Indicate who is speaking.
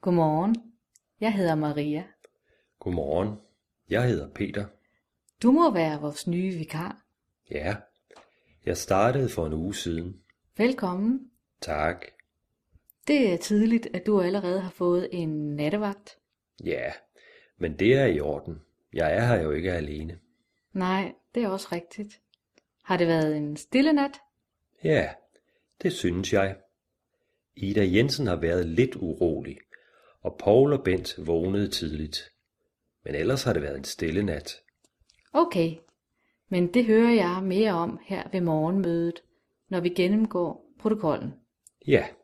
Speaker 1: Godmorgen, jeg hedder Maria.
Speaker 2: Godmorgen, jeg hedder Peter.
Speaker 1: Du må være vores nye vikar.
Speaker 2: Ja, jeg startede for en uge siden.
Speaker 1: Velkommen.
Speaker 2: Tak.
Speaker 1: Det er tidligt, at du allerede har fået en nattevagt.
Speaker 2: Ja, men det er i orden. Jeg er her jo ikke alene.
Speaker 1: Nej, det er også rigtigt. Har det været en stille nat?
Speaker 2: Ja, det synes jeg. Ida Jensen har været lidt urolig, og Poul og Bent vågnede tidligt. Men ellers har det været en stille nat.
Speaker 1: Okay, men det hører jeg mere om her ved morgenmødet, når vi gennemgår protokollen.
Speaker 2: Ja,